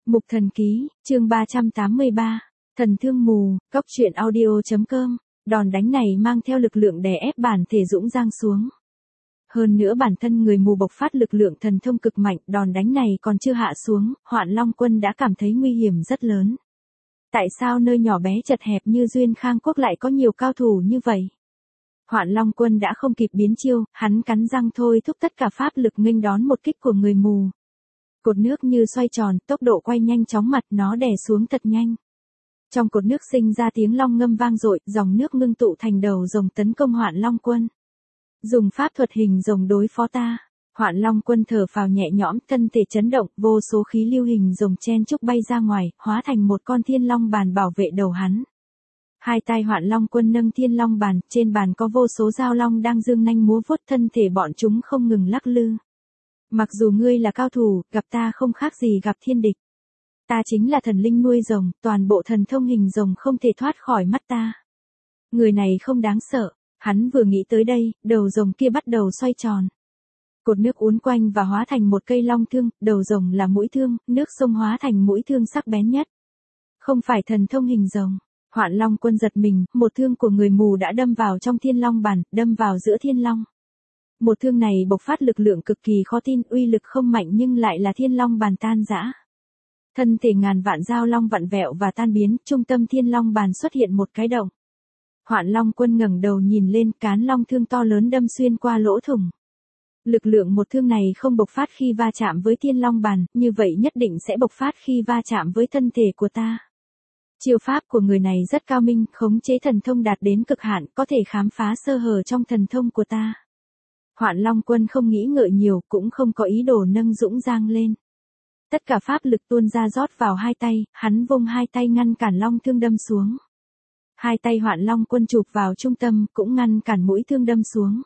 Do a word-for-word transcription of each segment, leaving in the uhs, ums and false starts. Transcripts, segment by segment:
Mục Thần Ký, chương ba trăm tám mươi ba, Thần Thương Mù, Cốc truyện audio chấm com, đòn đánh này mang theo lực lượng đè ép bản thể Dũng Giang xuống. Hơn nữa bản thân người mù bộc phát lực lượng thần thông cực mạnh, đòn đánh này còn chưa hạ xuống, Hoạn Long Quân đã cảm thấy nguy hiểm rất lớn. Tại sao nơi nhỏ bé chật hẹp như Duyên Khang Quốc lại có nhiều cao thủ như vậy? Hoạn Long Quân đã không kịp biến chiêu, hắn cắn răng thôi thúc tất cả pháp lực nghênh đón một kích của người mù. Cột nước như xoay tròn, tốc độ quay nhanh chóng mặt nó đè xuống thật nhanh. Trong cột nước sinh ra tiếng long ngâm vang dội, dòng nước ngưng tụ thành đầu rồng tấn công Hoạn Long Quân. Dùng pháp thuật hình rồng đối phó ta. Hoạn Long Quân thở phào nhẹ nhõm, thân thể chấn động, vô số khí lưu hình rồng chen chúc bay ra ngoài, hóa thành một con thiên long bàn bảo vệ đầu hắn. Hai tay Hoạn Long Quân nâng thiên long bàn, trên bàn có vô số dao long đang dương nanh múa vuốt, thân thể bọn chúng không ngừng lắc lư. Mặc dù ngươi là cao thủ, gặp ta không khác gì gặp thiên địch. Ta chính là thần linh nuôi rồng, toàn bộ thần thông hình rồng không thể thoát khỏi mắt ta. Người này không đáng sợ. Hắn vừa nghĩ tới đây, đầu rồng kia bắt đầu xoay tròn. Cột nước uốn quanh và hóa thành một cây long thương, đầu rồng là mũi thương, nước sông hóa thành mũi thương sắc bén nhất. Không phải thần thông hình rồng. Hoạn Long Quân giật mình, một thương của người mù đã đâm vào trong thiên long bàn, đâm vào giữa thiên long. Một thương này bộc phát lực lượng cực kỳ khó tin, uy lực không mạnh nhưng lại là thiên long bàn tan rã. Thân thể ngàn vạn dao long vặn vẹo và tan biến, trung tâm thiên long bàn xuất hiện một cái động. Hoạn Long Quân ngẩng đầu nhìn lên, cán long thương to lớn đâm xuyên qua lỗ thủng. Lực lượng một thương này không bộc phát khi va chạm với thiên long bàn, như vậy nhất định sẽ bộc phát khi va chạm với thân thể của ta. Chiêu pháp của người này rất cao minh, khống chế thần thông đạt đến cực hạn, có thể khám phá sơ hở trong thần thông của ta. Hoạn Long Quân không nghĩ ngợi nhiều, cũng không có ý đồ nâng Dũng Giang lên. Tất cả pháp lực tuôn ra rót vào hai tay, hắn vung hai tay ngăn cản long thương đâm xuống. Hai tay Hoạn Long Quân chụp vào trung tâm, cũng ngăn cản mũi thương đâm xuống.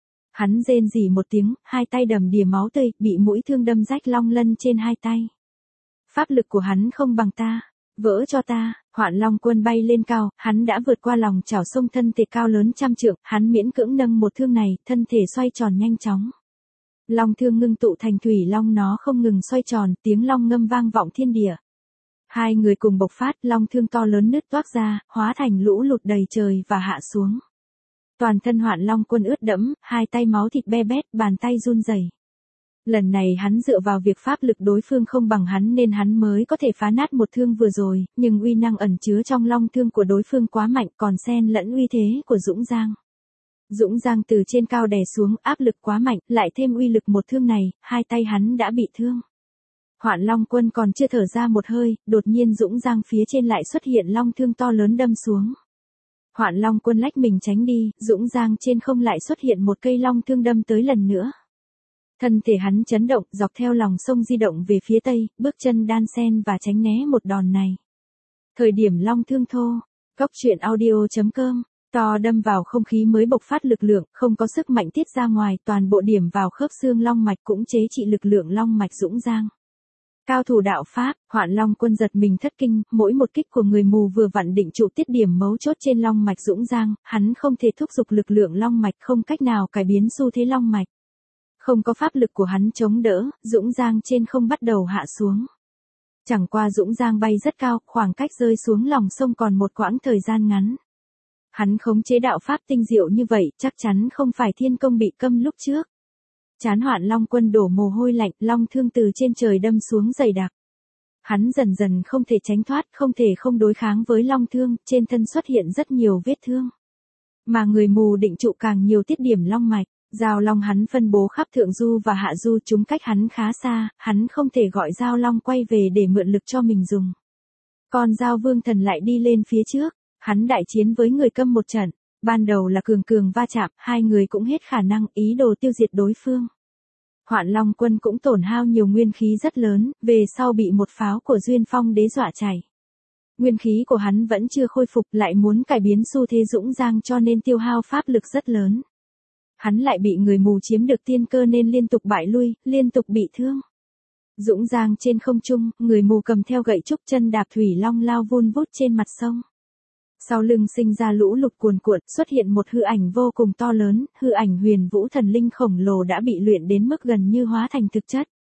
Hắn rên rỉ một tiếng, hai tay đầm đìa máu tươi, bị mũi thương đâm rách long lân trên hai tay. Pháp lực của hắn không bằng ta, vỡ cho ta. Hoạn Long Quân bay lên cao, hắn đã vượt qua lòng chảo sông, thân thể cao lớn trăm trượng, hắn miễn cưỡng nâng một thương này, thân thể xoay tròn nhanh chóng. Long thương ngưng tụ thành thủy long, nó không ngừng xoay tròn, tiếng long ngâm vang vọng thiên địa. Hai người cùng bộc phát, long thương to lớn nứt toác ra, hóa thành lũ lụt đầy trời và hạ xuống. Toàn thân Hoạn Long Quân ướt đẫm, hai tay máu thịt be bét, bàn tay run rẩy. Lần này hắn dựa vào việc pháp lực đối phương không bằng hắn nên hắn mới có thể phá nát một thương vừa rồi, nhưng uy năng ẩn chứa trong long thương của đối phương quá mạnh, còn xen lẫn uy thế của Dũng Giang. Dũng Giang từ trên cao đè xuống, áp lực quá mạnh, lại thêm uy lực một thương này, hai tay hắn đã bị thương. Hoạn Long Quân còn chưa thở ra một hơi, đột nhiên Dũng Giang phía trên lại xuất hiện long thương to lớn đâm xuống. Hoạn Long Quân lách mình tránh đi, Dũng Giang trên không lại xuất hiện một cây long thương đâm tới lần nữa. Thân thể hắn chấn động, dọc theo lòng sông di động về phía tây, bước chân đan sen và tránh né một đòn này. Thời điểm long thương thô, Cốc truyện audio chấm com, to đâm vào không khí mới bộc phát lực lượng, không có sức mạnh tiết ra ngoài, toàn bộ điểm vào khớp xương long mạch cũng chế trị lực lượng long mạch Dũng Giang. Cao thủ đạo pháp, Hoạn Long Quân giật mình thất kinh, mỗi một kích của người mù vừa vặn định trụ tiết điểm mấu chốt trên long mạch Dũng Giang, hắn không thể thúc giục lực lượng long mạch, không cách nào cải biến xu thế long mạch. Không có pháp lực của hắn chống đỡ, Dũng Giang trên không bắt đầu hạ xuống. Chẳng qua Dũng Giang bay rất cao, khoảng cách rơi xuống lòng sông còn một quãng thời gian ngắn. Hắn khống chế đạo pháp tinh diệu như vậy, chắc chắn không phải thiên công bị câm lúc trước. Chán Hoạn Long Quân đổ mồ hôi lạnh, long thương từ trên trời đâm xuống dày đặc. Hắn dần dần không thể tránh thoát, không thể không đối kháng với long thương, trên thân xuất hiện rất nhiều vết thương. Mà người mù định trụ càng nhiều tiết điểm long mạch, dao long hắn phân bố khắp thượng du và hạ du, chúng cách hắn khá xa, hắn không thể gọi dao long quay về để mượn lực cho mình dùng. Còn dao vương thần lại đi lên phía trước, hắn đại chiến với người câm một trận. Ban đầu là cường cường va chạm, hai người cũng hết khả năng, ý đồ tiêu diệt đối phương. Hoạn Long Quân cũng tổn hao nhiều nguyên khí rất lớn, về sau bị một pháo của Duyên Phong đế dọa chảy. Nguyên khí của hắn vẫn chưa khôi phục, lại muốn cải biến xu thế Dũng Giang cho nên tiêu hao pháp lực rất lớn. Hắn lại bị người mù chiếm được tiên cơ nên liên tục bại lui, liên tục bị thương. Dũng Giang trên không trung, người mù cầm theo gậy trúc chân đạp thủy long lao vun vút trên mặt sông. Sau lưng sinh ra lũ lụt cuồn cuộn, xuất hiện một hư ảnh vô cùng to lớn, hư ảnh Huyền Vũ thần linh khổng lồ đã bị luyện đến mức gần như hóa thành thực chất.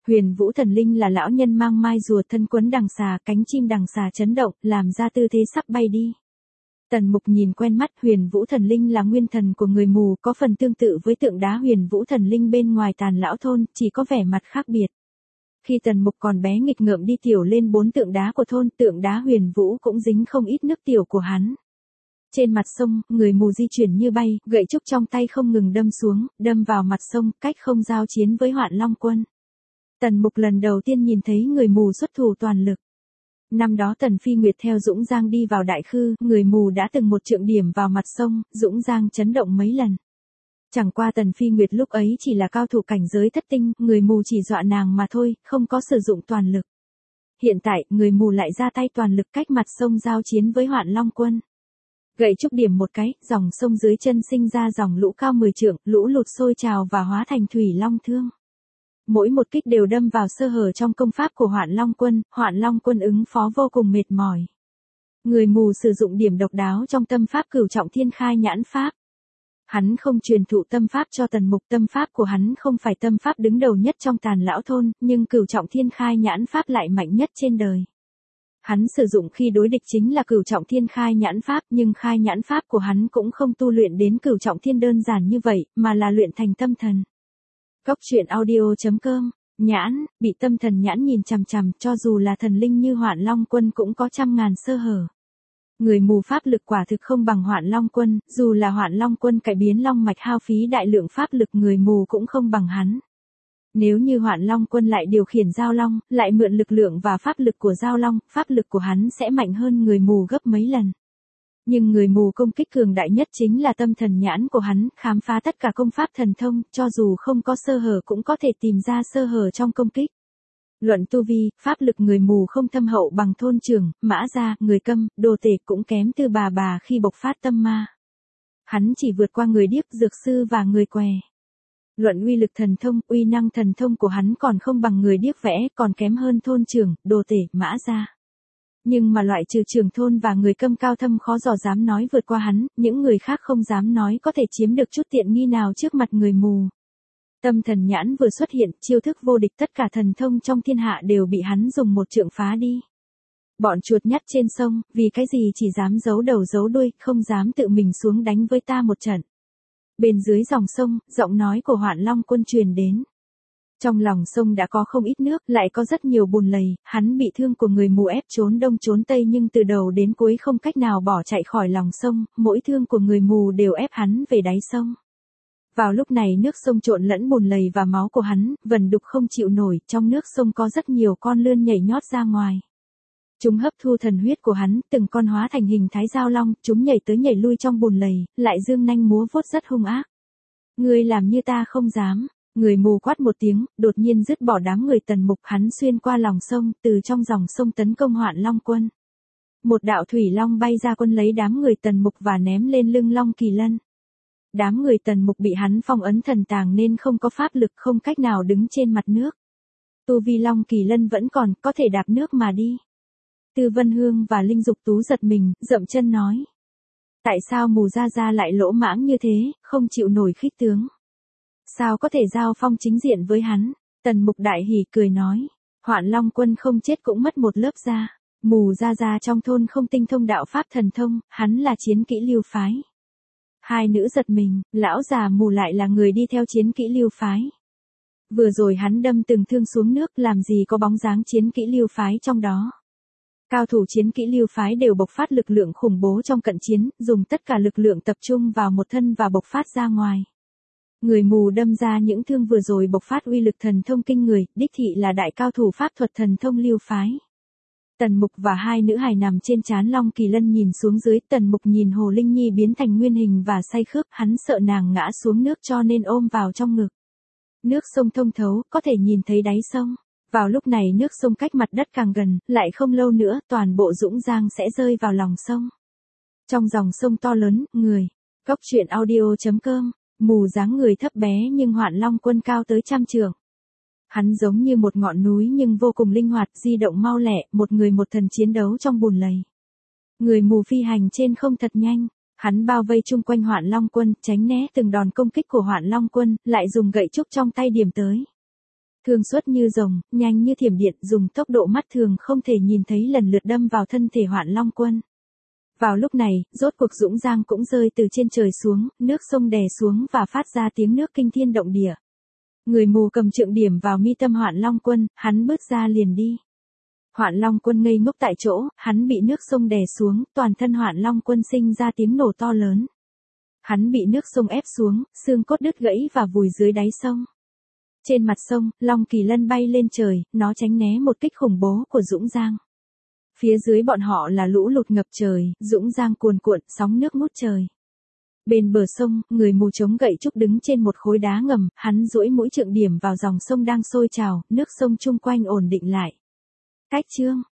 Huyền Vũ thần linh là lão nhân mang mai rùa thân quấn đằng xà, cánh chim đằng xà chấn động, làm ra tư thế sắp bay đi. Tần Mục nhìn quen mắt, Huyền Vũ thần linh là nguyên thần của người mù, có phần tương tự với tượng đá Huyền Vũ thần linh bên ngoài Tàn Lão thôn, chỉ có vẻ mặt khác biệt. Khi Tần Mục còn bé nghịch ngợm đi tiểu lên bốn tượng đá của thôn, tượng đá Huyền Vũ cũng dính không ít nước tiểu của hắn. Trên mặt sông, người mù di chuyển như bay, gậy trúc trong tay không ngừng đâm xuống, đâm vào mặt sông, cách không giao chiến với Hoạn Long quân. Tần Mục lần đầu tiên nhìn thấy người mù xuất thủ toàn lực. Năm đó Tần Phi Nguyệt theo Dũng Giang đi vào Đại Khư, người mù đã từng một trượng điểm vào mặt sông, Dũng Giang chấn động mấy lần. Chẳng qua Tần Phi Nguyệt lúc ấy chỉ là cao thủ cảnh giới thất tinh, người mù chỉ dọa nàng mà thôi, không có sử dụng toàn lực. Hiện tại, người mù lại ra tay toàn lực cách mặt sông giao chiến với Hoạn Long quân. Gậy trúc điểm một cái, dòng sông dưới chân sinh ra dòng lũ cao mười trượng, lũ lụt sôi trào và hóa thành thủy long thương. Mỗi một kích đều đâm vào sơ hở trong công pháp của Hoạn Long quân, Hoạn Long quân ứng phó vô cùng mệt mỏi. Người mù sử dụng điểm độc đáo trong tâm pháp Cửu Trọng Thiên Khai Nhãn pháp. Hắn không truyền thụ tâm pháp cho Tần Mục, tâm pháp của hắn không phải tâm pháp đứng đầu nhất trong Tàn Lão thôn, nhưng Cửu Trọng Thiên Khai Nhãn pháp lại mạnh nhất trên đời. Hắn sử dụng khi đối địch chính là Cửu Trọng Thiên Khai Nhãn pháp, nhưng Khai Nhãn pháp của hắn cũng không tu luyện đến Cửu Trọng Thiên đơn giản như vậy, mà là luyện thành tâm thần. Cốc truyện audio chấm com, nhãn, bị tâm thần nhãn nhìn chằm chằm, cho dù là thần linh như Hoạn Long quân cũng có trăm ngàn sơ hở. Người mù pháp lực quả thực không bằng Hoạn Long quân, dù là Hoạn Long quân cải biến long mạch hao phí đại lượng pháp lực, người mù cũng không bằng hắn. Nếu như Hoạn Long quân lại điều khiển Giao Long, lại mượn lực lượng và pháp lực của Giao Long, pháp lực của hắn sẽ mạnh hơn người mù gấp mấy lần. Nhưng người mù công kích cường đại nhất chính là tâm thần nhãn của hắn, khám phá tất cả công pháp thần thông, cho dù không có sơ hở cũng có thể tìm ra sơ hở trong công kích. Luận tu vi, pháp lực người mù không thâm hậu bằng thôn trưởng, Mã Gia, người Câm, Đồ Tể, cũng kém Tư Bà Bà khi bộc phát tâm ma. Hắn chỉ vượt qua người Điếc, Dược Sư và người Què. Luận uy lực thần thông, uy năng thần thông của hắn còn không bằng người Điếc vẽ, còn kém hơn thôn trưởng, Đồ Tể, Mã Gia. Nhưng mà loại trừ trưởng thôn và người Câm cao thâm khó dò dám nói vượt qua hắn, những người khác không dám nói có thể chiếm được chút tiện nghi nào trước mặt người mù. Tâm thần nhãn vừa xuất hiện, chiêu thức vô địch, tất cả thần thông trong thiên hạ đều bị hắn dùng một trượng phá đi. Bọn chuột nhắt trên sông, vì cái gì chỉ dám giấu đầu giấu đuôi, không dám tự mình xuống đánh với ta một trận. Bên dưới dòng sông, giọng nói của Hoạn Long quân truyền đến. Trong lòng sông đã có không ít nước, lại có rất nhiều bùn lầy, hắn bị thương của người mù ép trốn đông trốn tây nhưng từ đầu đến cuối không cách nào bỏ chạy khỏi lòng sông, mỗi thương của người mù đều ép hắn về đáy sông. Vào lúc này nước sông trộn lẫn bùn lầy và máu của hắn, vần đục không chịu nổi, trong nước sông có rất nhiều con lươn nhảy nhót ra ngoài. Chúng hấp thu thần huyết của hắn, từng con hóa thành hình thái Giao Long, chúng nhảy tới nhảy lui trong bùn lầy, lại dương nanh múa vuốt rất hung ác. Ngươi làm như ta không dám. Người mù quát một tiếng, đột nhiên dứt bỏ đám người Tần Mục, hắn xuyên qua lòng sông, từ trong dòng sông tấn công Hoạn Long quân. Một đạo thủy long bay ra quân lấy đám người Tần Mục và ném lên lưng Long Kỳ Lân. Đám người Tần Mục bị hắn phong ấn thần tàng nên không có pháp lực, không cách nào đứng trên mặt nước. Tu vi Long Kỳ Lân vẫn còn, có thể đạp nước mà đi. Tư Vân Hương và Linh Dục Tú giật mình, dậm chân nói. Tại sao mù ra ra lại lỗ mãng như thế, không chịu nổi khích tướng? Sao có thể giao phong chính diện với hắn? Tần Mục đại hỉ cười nói. Hoạn Long quân không chết cũng mất một lớp da. Mù ra ra trong thôn không tinh thông đạo pháp thần thông, hắn là chiến kỹ lưu phái. Hai nữ giật mình, lão già mù lại là người đi theo chiến kỹ lưu phái. Vừa rồi hắn đâm từng thương xuống nước, làm gì có bóng dáng chiến kỹ lưu phái trong đó. Cao thủ chiến kỹ lưu phái đều bộc phát lực lượng khủng bố trong cận chiến, dùng tất cả lực lượng tập trung vào một thân và bộc phát ra ngoài. Người mù đâm ra những thương vừa rồi bộc phát uy lực thần thông kinh người, đích thị là đại cao thủ pháp thuật thần thông lưu phái. Tần Mục và hai nữ hài nằm trên trán Long Kỳ Lân nhìn xuống dưới, Tần Mục nhìn Hồ Linh Nhi biến thành nguyên hình và say khướp, hắn sợ nàng ngã xuống nước cho nên ôm vào trong ngực. Nước sông thông thấu, có thể nhìn thấy đáy sông. Vào lúc này nước sông cách mặt đất càng gần, lại không lâu nữa, toàn bộ Dũng Giang sẽ rơi vào lòng sông. Trong dòng sông to lớn, người. Cốc truyện audio chấm com. Mù dáng người thấp bé nhưng Hoạn Long quân cao tới trăm trượng. Hắn giống như một ngọn núi nhưng vô cùng linh hoạt, di động mau lẹ, một người một thần chiến đấu trong bùn lầy. Người mù phi hành trên không thật nhanh, hắn bao vây chung quanh Hoạn Long quân, tránh né từng đòn công kích của Hoạn Long quân, lại dùng gậy trúc trong tay điểm tới. Thương xuất như rồng, nhanh như thiểm điện, dùng tốc độ mắt thường không thể nhìn thấy lần lượt đâm vào thân thể Hoạn Long Quân. Vào lúc này, rốt cuộc Dũng Giang cũng rơi từ trên trời xuống, nước sông đè xuống và phát ra tiếng nước kinh thiên động địa. Người mù cầm trượng điểm vào mi tâm Hoạn Long Quân, hắn bước ra liền đi. Hoạn Long Quân ngây ngốc tại chỗ, hắn bị nước sông đè xuống, toàn thân Hoạn Long Quân sinh ra tiếng nổ to lớn. Hắn bị nước sông ép xuống, xương cốt đứt gãy và vùi dưới đáy sông. Trên mặt sông, Long Kỳ Lân bay lên trời, nó tránh né một kích khủng bố của Dũng Giang. Phía dưới bọn họ là lũ lụt ngập trời, Dũng Giang cuồn cuộn, sóng nước ngút trời. Bên bờ sông, người mù chống gậy trúc đứng trên một khối đá ngầm, hắn duỗi mũi trượng điểm vào dòng sông đang sôi trào, nước sông chung quanh ổn định lại. Cách chương